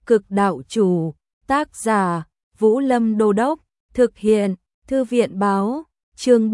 Cực đạo chủ, tác giả, Vũ Lâm Đô Đốc, thực hiện, Thư viện báo, chương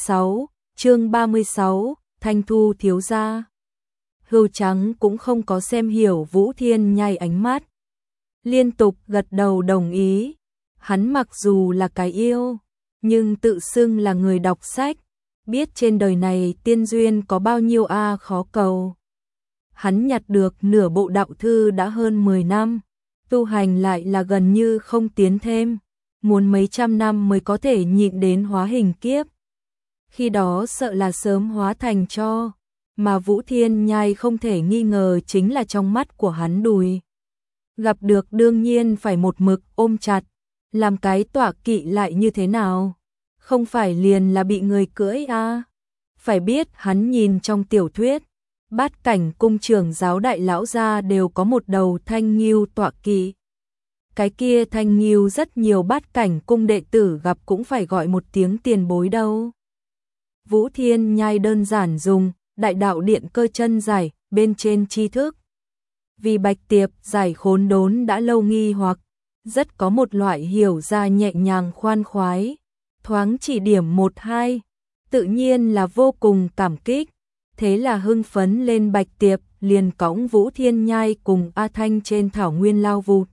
36, Thanh Thu thiếu gia. Hưu Trắng cũng không có xem hiểu Vũ Thiên Nhai ánh mắt. Liên tục gật đầu đồng ý. Hắn mặc dù là cái yêu, nhưng tự xưng là người đọc sách, biết trên đời này tiên duyên có bao nhiêu khó cầu. Hắn nhặt được nửa bộ đạo thư đã hơn 10 năm, tu hành lại là gần như không tiến thêm, muốn mấy trăm năm mới có thể nhịn đến hóa hình kiếp. Khi đó sợ là sớm hóa thành tro, mà Vũ Thiên Nhai không thể nghi ngờ chính là trong mắt của hắn đùi. Gặp được đương nhiên phải một mực ôm chặt, làm cái tọa kỵ lại như thế nào? Không phải liền là bị người cưỡi Phải biết hắn nhìn trong tiểu thuyết, Bát Cảnh cung trưởng giáo đại lão gia đều có một đầu thanh ngưu tọa kỵ. Cái kia thanh ngưu rất nhiều Bát Cảnh cung đệ tử gặp cũng phải gọi một tiếng tiền bối đâu. Vũ Thiên Nhai đơn giản dùng đại đạo điện cơ chân giải bên trên tri thức. Vì Bạch Tiệp giải khốn đốn đã lâu nghi hoặc, rất có một loại hiểu ra nhẹ nhàng khoan khoái, thoáng chỉ điểm 1-2, tự nhiên là vô cùng cảm kích. Thế là hưng phấn lên Bạch Tiệp liền cõng Vũ Thiên Nhai cùng A Thanh trên thảo nguyên lao vụt.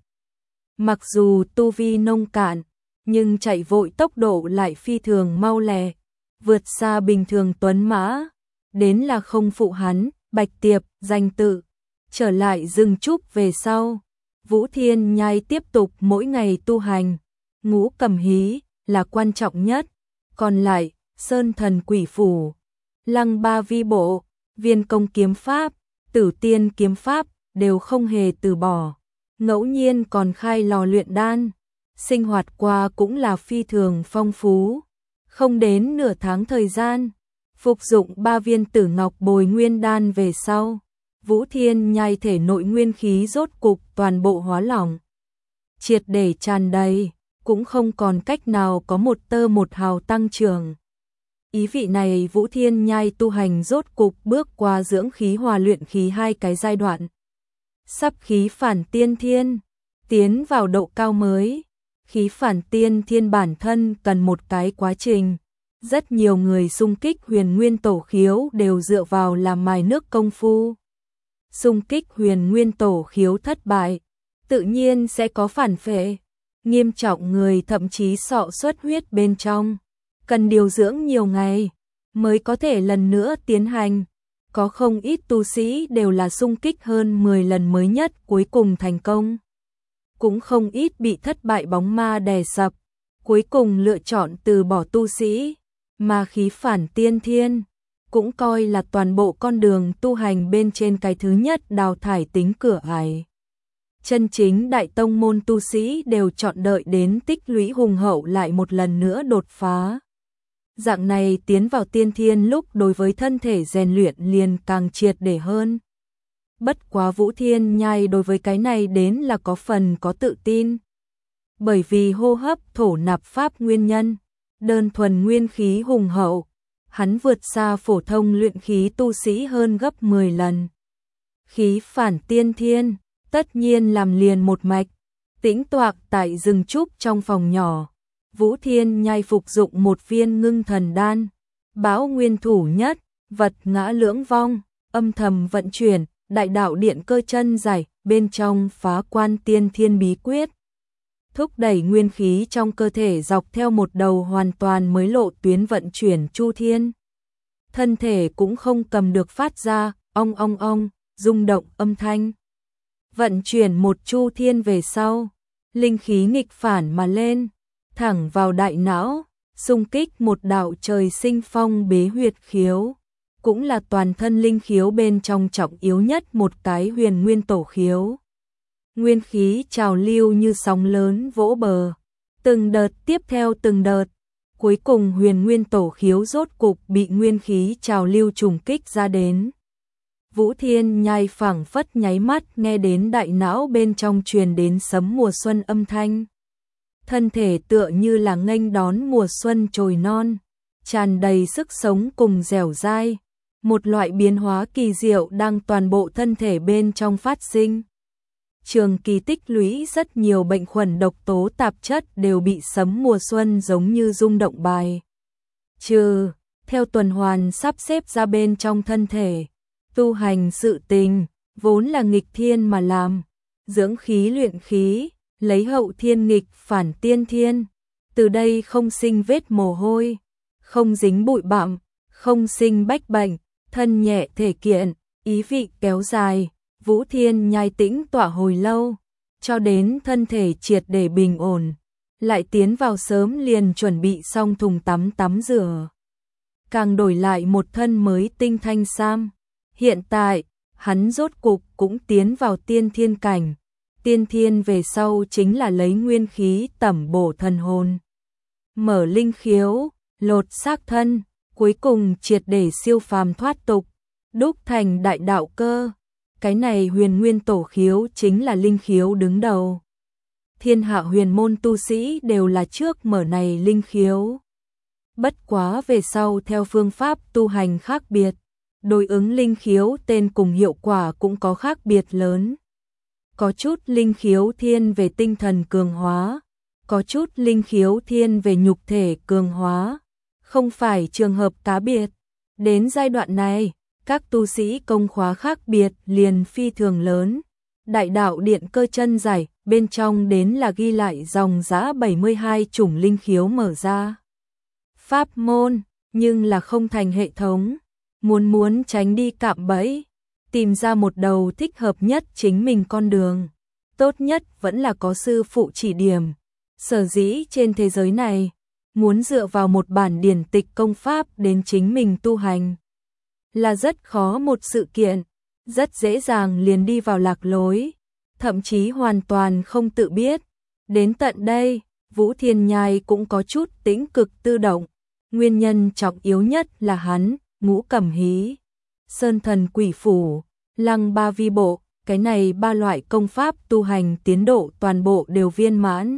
Mặc dù tu vi nông cạn, nhưng chạy vội tốc độ lại phi thường mau lẹ, vượt xa bình thường tuấn mã, đến là không phụ hắn, Bạch Tiệp, danh tự. Trở lại rừng trúc về sau, Vũ Thiên Nhai tiếp tục mỗi ngày tu hành, ngũ cầm hí là quan trọng nhất, còn lại, sơn thần quỷ phủ, lăng ba vi bộ, viên công kiếm pháp, tử tiên kiếm pháp đều không hề từ bỏ, ngẫu nhiên còn khai lò luyện đan, sinh hoạt qua cũng là phi thường phong phú, không đến nửa tháng thời gian, phục dụng 3 viên tử ngọc bồi nguyên đan về sau. Vũ Thiên Nhai thể nội nguyên khí rốt cục toàn bộ hóa lỏng, triệt để tràn đầy, cũng không còn cách nào có một tơ một hào tăng trưởng. Ý vị này Vũ Thiên Nhai tu hành rốt cục bước qua dưỡng khí hòa luyện khí 2 cái giai đoạn. Sắp khí phản tiên thiên, tiến vào độ cao mới. Khí phản tiên thiên bản thân cần một cái quá trình. Rất nhiều người xung kích huyền nguyên tổ khiếu đều dựa vào làm mài nước công phu. Xung kích huyền nguyên tổ khiếu thất bại, tự nhiên sẽ có phản phệ. Nghiêm trọng người thậm chí sọ xuất huyết bên trong. Cần điều dưỡng nhiều ngày mới có thể lần nữa tiến hành. Có không ít tu sĩ đều là xung kích hơn 10 lần mới nhất cuối cùng thành công. Cũng không ít bị thất bại bóng ma đè sập, cuối cùng lựa chọn từ bỏ tu sĩ, mà khí phản tiên thiên cũng coi là toàn bộ con đường tu hành bên trên cái thứ nhất đào thải tính cửa ải. Chân chính đại tông môn tu sĩ đều chọn đợi đến tích lũy hùng hậu lại một lần nữa đột phá. Dạng này tiến vào tiên thiên lúc đối với thân thể rèn luyện liền càng triệt để hơn. Bất quá Vũ Thiên Nhai đối với cái này đến là có phần có tự tin. Bởi vì hô hấp thổ nạp pháp nguyên nhân, đơn thuần nguyên khí hùng hậu, hắn vượt xa phổ thông luyện khí tu sĩ hơn gấp 10 lần. Khí phản tiên thiên, tất nhiên làm liền một mạch, tĩnh toạc tại rừng trúc trong phòng nhỏ. Vũ Thiên Nhai phục dụng một viên ngưng thần đan, bão nguyên thủ nhất, vật ngã lưỡng vong, âm thầm vận chuyển, đại đạo điện cơ chân giải, bên trong phá quan tiên thiên bí quyết. Thúc đẩy nguyên khí trong cơ thể dọc theo một đầu hoàn toàn mới lộ tuyến vận chuyển chu thiên. Thân thể cũng không cầm được phát ra, ong ong ong, rung động âm thanh. Vận chuyển một chu thiên về sau, linh khí nghịch phản mà lên, thẳng vào đại não, xung kích một đạo trời sinh phong bế huyệt khiếu, cũng là toàn thân linh khiếu bên trong trọng yếu nhất một cái huyền nguyên tổ khiếu. Nguyên khí trào lưu như sóng lớn vỗ bờ, từng đợt tiếp theo từng đợt, cuối cùng huyền nguyên tổ khiếu rốt cục bị nguyên khí trào lưu trùng kích ra đến. Vũ Thiên Nhai phảng phất nháy mắt nghe đến đại não bên trong truyền đến sấm mùa xuân âm thanh. Thân thể tựa như là nghênh đón mùa xuân trồi non, tràn đầy sức sống cùng dẻo dai, một loại biến hóa kỳ diệu đang toàn bộ thân thể bên trong phát sinh. trường kỳ tích lũy rất nhiều bệnh khuẩn độc tố tạp chất đều bị sấm mùa xuân giống như rung động bài trừ, theo tuần hoàn sắp xếp ra bên trong thân thể. Tu hành sự tình, vốn là nghịch thiên mà làm, dưỡng khí luyện khí, lấy hậu thiên nghịch phản tiên thiên, từ đây không sinh vết mồ hôi, không dính bụi bặm, không sinh bách bệnh, thân nhẹ thể kiện, ý vị kéo dài, Vũ Thiên Nhai tĩnh tọa hồi lâu, cho đến thân thể triệt để bình ổn, lại tiến vào sớm liền chuẩn bị xong thùng tắm rửa. Càng đổi lại một thân mới tinh thanh sam. Hiện tại, hắn rốt cục cũng tiến vào tiên thiên cảnh. Tiên thiên về sau chính là lấy nguyên khí tẩm bổ thần hồn. Mở linh khiếu, lột xác thân, cuối cùng triệt để siêu phàm thoát tục, đúc thành đại đạo cơ. Cái này huyền nguyên tổ khiếu chính là linh khiếu đứng đầu. Thiên hạ huyền môn tu sĩ đều là trước mở này linh khiếu. Bất quá về sau theo phương pháp tu hành khác biệt, đối ứng linh khiếu tên cùng hiệu quả cũng có khác biệt lớn. Có chút linh khiếu thiên về tinh thần cường hóa, có chút linh khiếu thiên về nhục thể cường hóa, không phải trường hợp cá biệt. Đến giai đoạn này, các tu sĩ công khóa khác biệt liền phi thường lớn. Đại đạo điện cơ chân giải, bên trong đến là ghi lại dòng dã 72 chủng linh khiếu mở ra. Pháp môn, nhưng là không thành hệ thống. Muốn tránh đi cạm bẫy, tìm ra một đầu thích hợp nhất chính mình con đường. Tốt nhất vẫn là có sư phụ chỉ điểm. Sở dĩ trên thế giới này, muốn dựa vào một bản điển tịch công pháp đến chính mình tu hành là rất khó một sự kiện, rất dễ dàng liền đi vào lạc lối, thậm chí hoàn toàn không tự biết. Đến tận đây, Vũ Thiên Nhai cũng có chút tĩnh cực tự động, nguyên nhân trọng yếu nhất là hắn, Ngũ Cẩm Hí, Sơn Thần Quỷ Phủ, Lăng Ba Vi Bộ, cái này ba loại công pháp tu hành tiến độ toàn bộ đều viên mãn.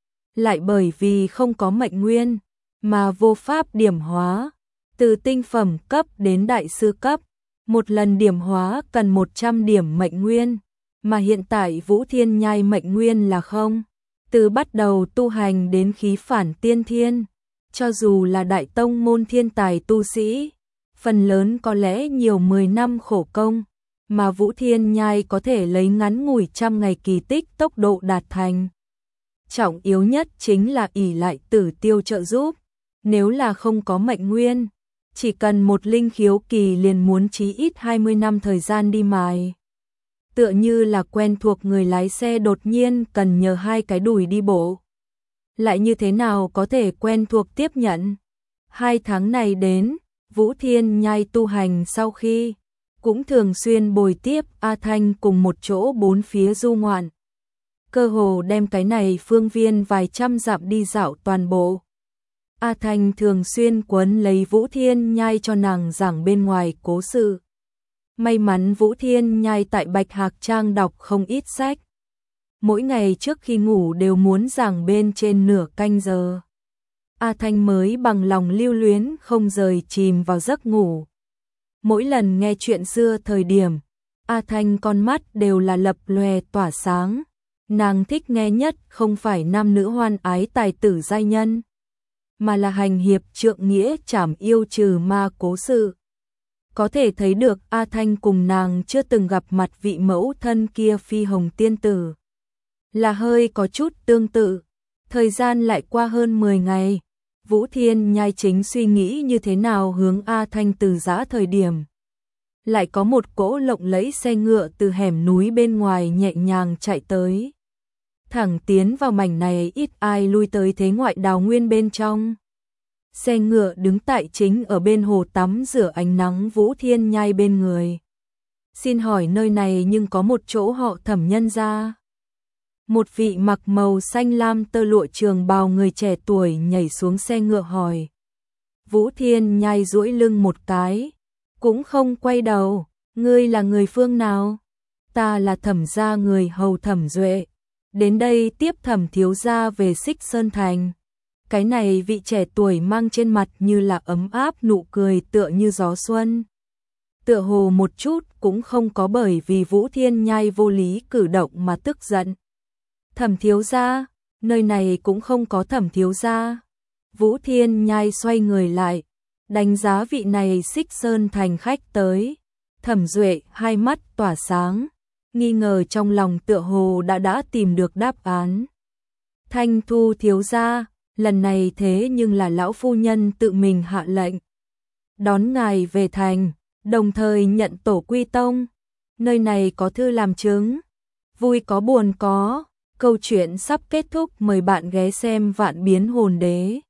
Lại bởi vì không có mệnh nguyên, mà vô pháp điểm hóa, từ tinh phẩm cấp đến đại sư cấp, một lần điểm hóa cần 100 điểm mệnh nguyên, mà hiện tại Vũ Thiên Nhai mệnh nguyên là không. Từ bắt đầu tu hành đến khí phản tiên thiên, cho dù là đại tông môn thiên tài tu sĩ, phần lớn có lẽ nhiều 10 năm khổ công, mà Vũ Thiên Nhai có thể lấy ngắn ngủi trăm ngày kỳ tích tốc độ đạt thành. Trọng yếu nhất chính là ỷ lại Tử Tiêu trợ giúp, nếu là không có mệnh nguyên, chỉ cần một linh khiếu kỳ liền muốn chí ít 20 năm thời gian đi mài. Tựa như là quen thuộc người lái xe đột nhiên cần nhờ hai cái đùi đi bộ. Lại như thế nào có thể quen thuộc tiếp nhận? 2 tháng này đến, Vũ Thiên Nhai tu hành sau khi, cũng thường xuyên bồi tiếp A Thanh cùng một chỗ bốn phía du ngoạn. Cơ hồ đem cái này phương viên vài trăm dặm đi dạo toàn bộ. A Thanh thường xuyên quấn lấy Vũ Thiên Nhai cho nàng giảng bên ngoài cố sự. May mắn Vũ Thiên Nhai tại Bạch Hạc Trang đọc không ít sách. Mỗi ngày trước khi ngủ đều muốn giảng bên trên nửa canh giờ. A Thanh mới bằng lòng lưu luyến không rời chìm vào giấc ngủ. Mỗi lần nghe chuyện xưa thời điểm, A Thanh con mắt đều là lập lòe tỏa sáng. Nàng thích nghe nhất không phải nam nữ hoan ái tài tử giai nhân, mà là hành hiệp trượng nghĩa trảm yêu trừ ma cố sự. Có thể thấy được A Thanh cùng nàng chưa từng gặp mặt vị mẫu thân kia phi hồng tiên tử. Là hơi có chút tương tự. Thời gian lại qua hơn 10 ngày. Vũ Thiên Nhai chính suy nghĩ như thế nào hướng A Thanh từ giã thời điểm. Lại có một cỗ lộng lẫy xe ngựa từ hẻm núi bên ngoài nhẹ nhàng chạy tới. Thẳng tiến vào mảnh này ít ai lui tới thế ngoại đào nguyên bên trong. Xe ngựa đứng tại chính ở bên hồ tắm rửa ánh nắng Vũ Thiên Nhai bên người. Xin hỏi nơi này nhưng có một chỗ họ Thẩm nhân gia. Một vị mặc màu xanh lam tơ lụa trường bào người trẻ tuổi nhảy xuống xe ngựa hỏi. Vũ Thiên Nhai duỗi lưng một cái, cũng không quay đầu. Ngươi là người phương nào? Ta là Thẩm gia người hầu Thẩm Duệ. Đến đây tiếp Thẩm thiếu gia về Xích Sơn Thành. Cái này vị trẻ tuổi mang trên mặt như là ấm áp nụ cười tựa như gió xuân. tựa hồ một chút cũng không có bởi vì Vũ Thiên Nhai vô lý cử động mà tức giận. Thẩm thiếu gia, nơi này cũng không có Thẩm thiếu gia. Vũ Thiên Nhai xoay người lại, đánh giá vị này Xích Sơn thành khách tới. Thẩm Duệ hai mắt tỏa sáng, nghi ngờ trong lòng tựa hồ đã tìm được đáp án. Thanh Thu thiếu gia, lần này thế nhưng là lão phu nhân tự mình hạ lệnh đón ngài về thành, đồng thời nhận tổ quy tông. Nơi này có thư làm chứng, vui có buồn có, câu chuyện sắp kết thúc, mời bạn ghé xem Vạn Biến Hồn Đế.